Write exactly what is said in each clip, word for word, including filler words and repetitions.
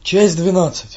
Часть двенадцать.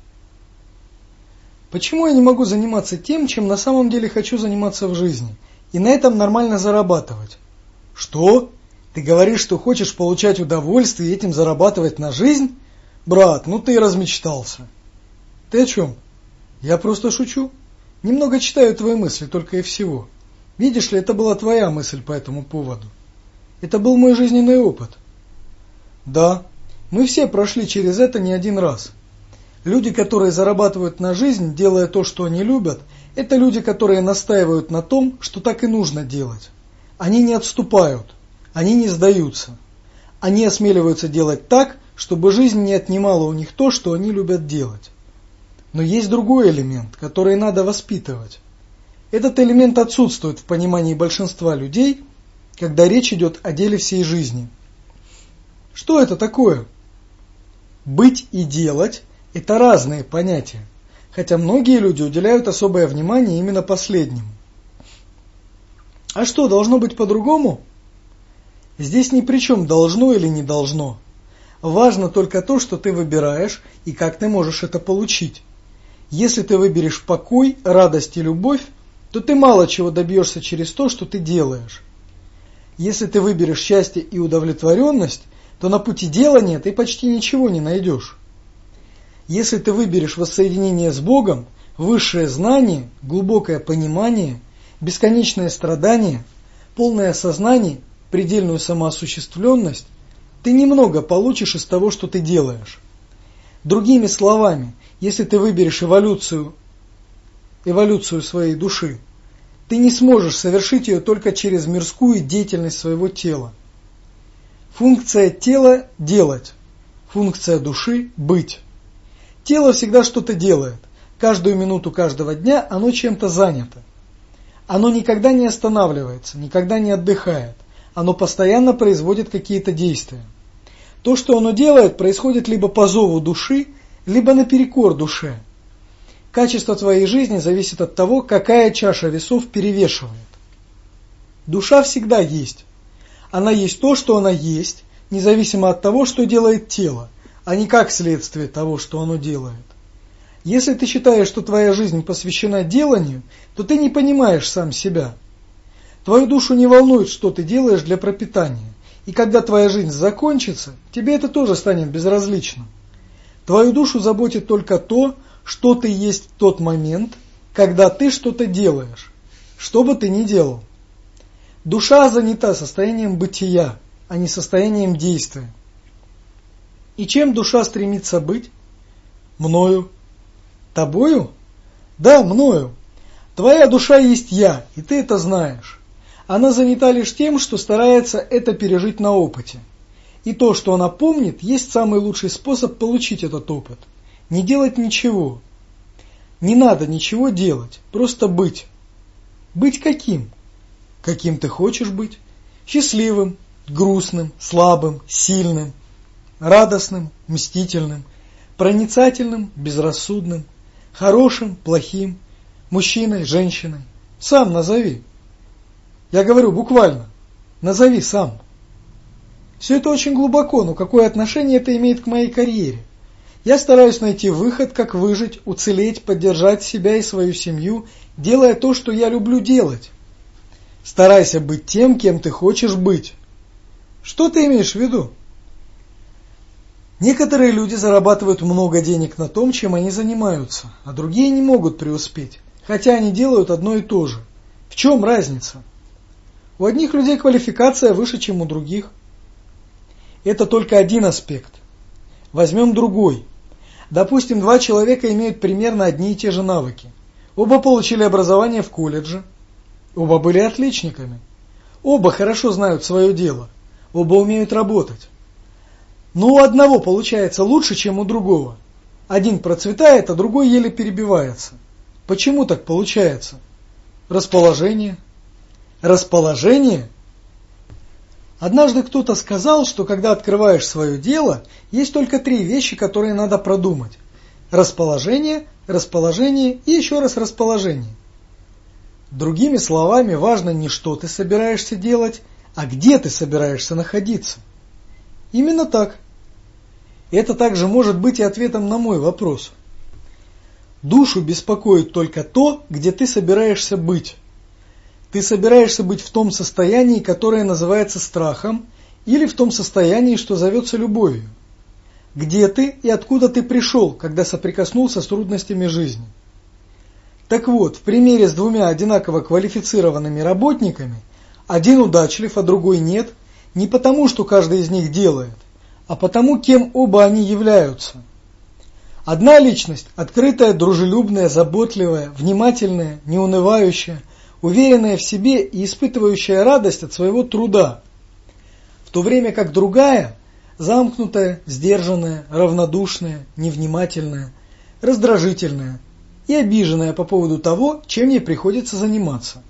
Почему я не могу заниматься тем, чем на самом деле хочу заниматься в жизни, и на этом нормально зарабатывать? Что? Ты говоришь, что хочешь получать удовольствие и этим зарабатывать на жизнь? Брат, ну ты и размечтался. Ты о чем? Я просто шучу. Немного читаю твои мысли, только и всего. Видишь ли, это была твоя мысль по этому поводу. Это был мой жизненный опыт. Да. Мы все прошли через это не один раз. Люди, которые зарабатывают на жизнь, делая то, что они любят, это люди, которые настаивают на том, что так и нужно делать. Они не отступают, они не сдаются. Они осмеливаются делать так, чтобы жизнь не отнимала у них то, что они любят делать. Но есть другой элемент, который надо воспитывать. Этот элемент отсутствует в понимании большинства людей, когда речь идет о деле всей жизни. Что это такое? Быть и делать – это разные понятия, хотя многие люди уделяют особое внимание именно последнему. А что, должно быть по-другому? Здесь ни при чем должно или не должно. Важно только то, что ты выбираешь и как ты можешь это получить. Если ты выберешь покой, радость и любовь, то ты мало чего добьешься через то, что ты делаешь. Если ты выберешь счастье и удовлетворенность, то на пути делания ты почти ничего не найдешь. Если ты выберешь воссоединение с Богом, высшее знание, глубокое понимание, бесконечное страдание, полное осознание, предельную самоосуществленность, ты немного получишь из того, что ты делаешь. Другими словами, если ты выберешь эволюцию, эволюцию своей души, ты не сможешь совершить ее только через мирскую деятельность своего тела. Функция тела – делать, функция души – быть. Тело всегда что-то делает, каждую минуту каждого дня оно чем-то занято. Оно никогда не останавливается, никогда не отдыхает, оно постоянно производит какие-то действия. То, что оно делает, происходит либо по зову души, либо наперекор душе. Качество твоей жизни зависит от того, какая чаша весов перевешивает. Душа всегда есть. Она есть то, что она есть, независимо от того, что делает тело, а не как следствие того, что оно делает. Если ты считаешь, что твоя жизнь посвящена деланию, то ты не понимаешь сам себя. Твою душу не волнует, что ты делаешь для пропитания, и когда твоя жизнь закончится, тебе это тоже станет безразлично. Твою душу заботит только то, что ты есть в тот момент, когда ты что-то делаешь, что бы ты ни делал. Душа занята состоянием бытия, а не состоянием действия. И чем душа стремится быть? Мною. Тобою? Да, мною. Твоя душа есть я, и ты это знаешь. Она занята лишь тем, что старается это пережить на опыте. И то, что она помнит, есть самый лучший способ получить этот опыт. Не делать ничего. Не надо ничего делать, просто быть. Быть каким? Каким ты хочешь быть? Счастливым, грустным, слабым, сильным, радостным, мстительным, проницательным, безрассудным, хорошим, плохим, мужчиной, женщиной. Сам назови. Я говорю буквально. Назови сам. Все это очень глубоко, но какое отношение это имеет к моей карьере? Я стараюсь найти выход, как выжить, уцелеть, поддержать себя и свою семью, делая то, что я люблю делать. Старайся быть тем, кем ты хочешь быть. Что ты имеешь в виду? Некоторые люди зарабатывают много денег на том, чем они занимаются, а другие не могут преуспеть, хотя они делают одно и то же. В чем разница? У одних людей квалификация выше, чем у других. Это только один аспект. Возьмем другой. Допустим, два человека имеют примерно одни и те же навыки. Оба получили образование в колледже. Оба были отличниками. Оба хорошо знают свое дело. Оба умеют работать. Но у одного получается лучше, чем у другого. Один процветает, а другой еле перебивается. Почему так получается? Расположение. Расположение? Однажды кто-то сказал, что когда открываешь свое дело, есть только три вещи, которые надо продумать. Расположение, расположение и еще раз расположение. Другими словами, важно не что ты собираешься делать, а где ты собираешься находиться. Именно так. Это также может быть и ответом на мой вопрос. Душу беспокоит только то, где ты собираешься быть. Ты собираешься быть в том состоянии, которое называется страхом, или в том состоянии, что зовется любовью. Где ты и откуда ты пришел, когда соприкоснулся с трудностями жизни. Так вот, в примере с двумя одинаково квалифицированными работниками, один удачлив, а другой нет, не потому, что каждый из них делает, а потому, кем оба они являются. Одна личность – открытая, дружелюбная, заботливая, внимательная, неунывающая, уверенная в себе и испытывающая радость от своего труда, в то время как другая – замкнутая, сдержанная, равнодушная, невнимательная, раздражительная и обиженная по поводу того, чем ей приходится заниматься.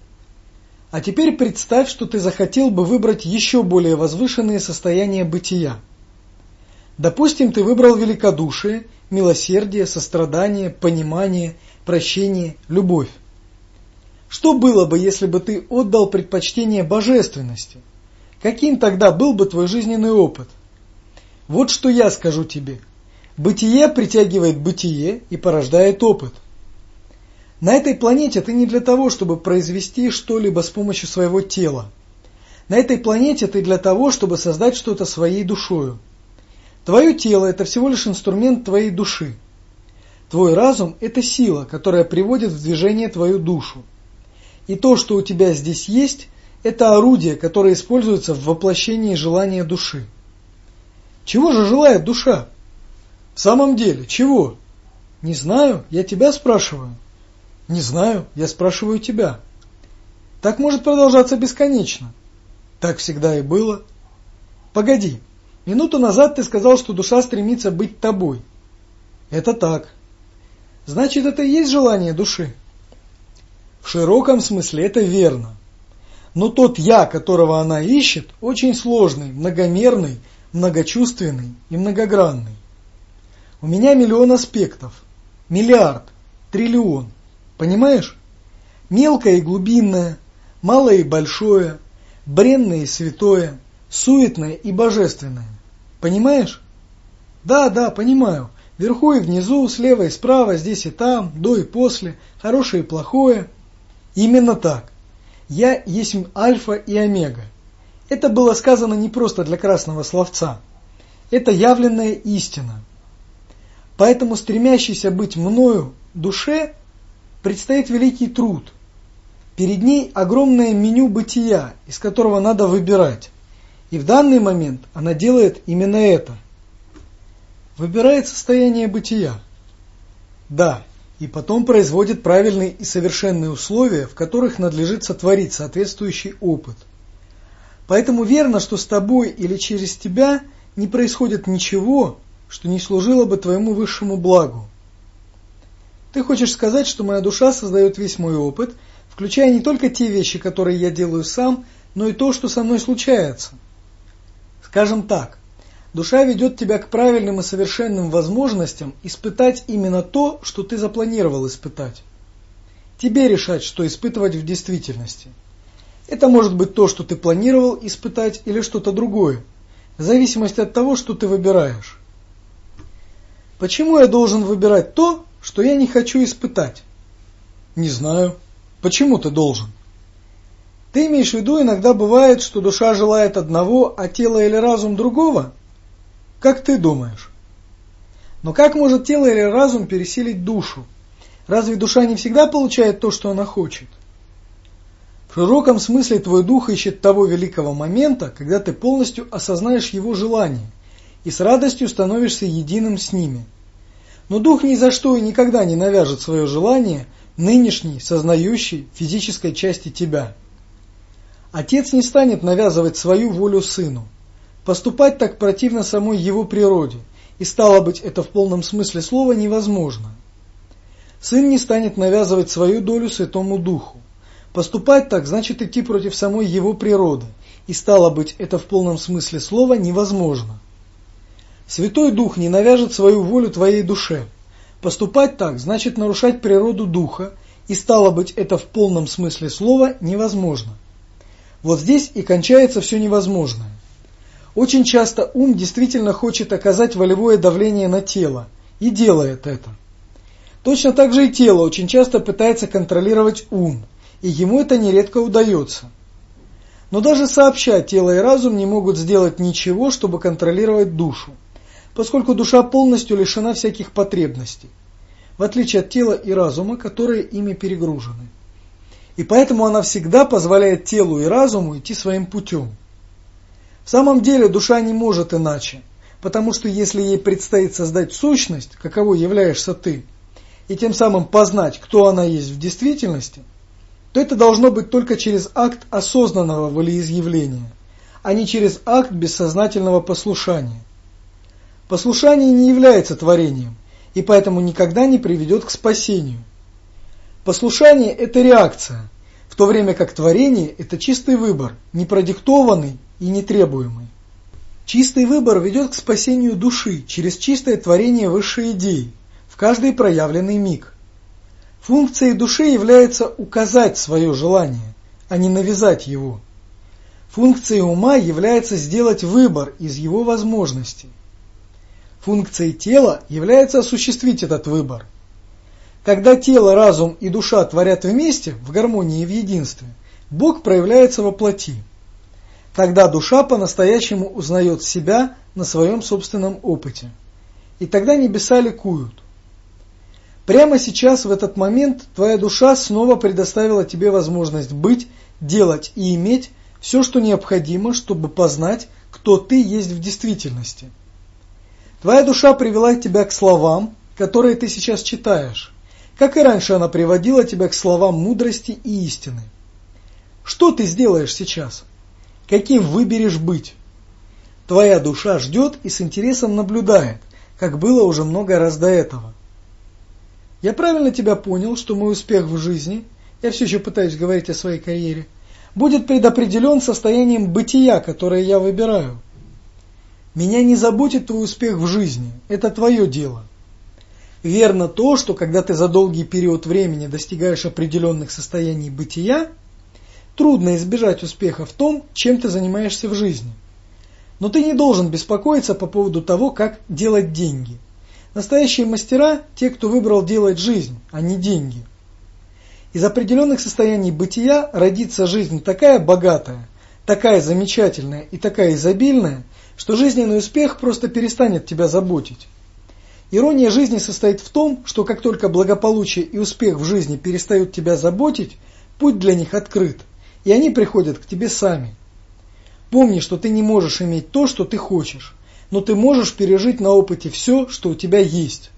А теперь представь, что ты захотел бы выбрать еще более возвышенные состояния бытия. Допустим, ты выбрал великодушие, милосердие, сострадание, понимание, прощение, любовь. Что было бы, если бы ты отдал предпочтение божественности? Каким тогда был бы твой жизненный опыт? Вот что я скажу тебе. Бытие притягивает бытие и порождает опыт. На этой планете ты не для того, чтобы произвести что-либо с помощью своего тела. На этой планете ты для того, чтобы создать что-то своей душою. Твое тело – это всего лишь инструмент твоей души. Твой разум – это сила, которая приводит в движение твою душу. И то, что у тебя здесь есть, это орудие, которое используется в воплощении желания души. Чего же желает душа? В самом деле, чего? Не знаю, я тебя спрашиваю. Не знаю, я спрашиваю тебя. Так может продолжаться бесконечно. Так всегда и было. Погоди, минуту назад ты сказал, что душа стремится быть тобой. Это так. Значит, это и есть желание души? В широком смысле это верно. Но тот «я», которого она ищет, очень сложный, многомерный, многочувственный и многогранный. У меня миллион аспектов, миллиард, триллион. Понимаешь? Мелкое и глубинное, малое и большое, бренное и святое, суетное и божественное. Понимаешь? Да, да, понимаю. Вверху и внизу, слева и справа, здесь и там, до и после, хорошее и плохое. Именно так. Я есть альфа и омега. Это было сказано не просто для красного словца. Это явленная истина. Поэтому стремящейся быть мною душе предстоит великий труд. Перед ней огромное меню бытия, из которого надо выбирать. И в данный момент она делает именно это. Выбирает состояние бытия. Да, и потом производит правильные и совершенные условия, в которых надлежит сотворить соответствующий опыт. Поэтому верно, что с тобой или через тебя не происходит ничего, что не служило бы твоему высшему благу. Ты хочешь сказать, что моя душа создает весь мой опыт, включая не только те вещи, которые я делаю сам, но и то, что со мной случается. Скажем так, душа ведет тебя к правильным и совершенным возможностям испытать именно то, что ты запланировал испытать. Тебе решать, что испытывать в действительности. Это может быть то, что ты планировал испытать, или что-то другое, в зависимости от того, что ты выбираешь. Почему я должен выбирать то, что я не хочу испытать? Не знаю. Почему ты должен? Ты имеешь в виду, иногда бывает, что душа желает одного, а тело или разум другого? Как ты думаешь? Но как может тело или разум пересилить душу? Разве душа не всегда получает то, что она хочет? В широком смысле твой дух ищет того великого момента, когда ты полностью осознаешь его желание и с радостью становишься единым с ними. Но дух ни за что и никогда не навяжет свое желание нынешней, сознающей физической части тебя. Отец не станет навязывать свою волю сыну. Поступать так противно самой его природе, и стало быть, это в полном смысле слова невозможно. Сын не станет навязывать свою долю Святому Духу. Поступать так значит идти против самой его природы, и стало быть, это в полном смысле слова невозможно. Святой Дух не навяжет свою волю твоей душе. Поступать так значит нарушать природу Духа, и стало быть, это в полном смысле слова невозможно. Вот здесь и кончается все невозможное. Очень часто ум действительно хочет оказать волевое давление на тело и делает это. Точно так же и тело очень часто пытается контролировать ум, и ему это нередко удается. Но даже сообща тело и разум не могут сделать ничего, чтобы контролировать душу, поскольку душа полностью лишена всяких потребностей, в отличие от тела и разума, которые ими перегружены. И поэтому она всегда позволяет телу и разуму идти своим путем. В самом деле душа не может иначе, потому что если ей предстоит создать сущность, каковой являешься ты, и тем самым познать, кто она есть в действительности, то это должно быть только через акт осознанного волеизъявления, а не через акт бессознательного послушания. Послушание не является творением, и поэтому никогда не приведет к спасению. Послушание – это реакция, в то время как творение – это чистый выбор, не продиктованный и не требуемый. Чистый выбор ведет к спасению души через чистое творение высшей идеи в каждый проявленный миг. Функцией души является указать свое желание, а не навязать его. Функцией ума является сделать выбор из его возможностей. Функцией тела является осуществить этот выбор. Когда тело, разум и душа творят вместе, в гармонии и в единстве, Бог проявляется во плоти. Тогда душа по-настоящему узнает себя на своем собственном опыте. И тогда небеса ликуют. Прямо сейчас, в этот момент, твоя душа снова предоставила тебе возможность быть, делать и иметь все, что необходимо, чтобы познать, кто ты есть в действительности. Твоя душа привела тебя к словам, которые ты сейчас читаешь, как и раньше она приводила тебя к словам мудрости и истины. Что ты сделаешь сейчас? Каким выберешь быть? Твоя душа ждет и с интересом наблюдает, как было уже много раз до этого. Я правильно тебя понял, что мой успех в жизни, я все еще пытаюсь говорить о своей карьере, будет предопределен состоянием бытия, которое я выбираю. Меня не заботит твой успех в жизни, это твое дело. Верно то, что когда ты за долгий период времени достигаешь определенных состояний бытия, трудно избежать успеха в том, чем ты занимаешься в жизни. Но ты не должен беспокоиться по поводу того, как делать деньги. Настоящие мастера – те, кто выбрал делать жизнь, а не деньги. Из определенных состояний бытия родится жизнь такая богатая, такая замечательная и такая изобильная, что жизненный успех просто перестанет тебя заботить. Ирония жизни состоит в том, что как только благополучие и успех в жизни перестают тебя заботить, путь для них открыт, и они приходят к тебе сами. Помни, что ты не можешь иметь то, что ты хочешь, но ты можешь пережить на опыте все, что у тебя есть.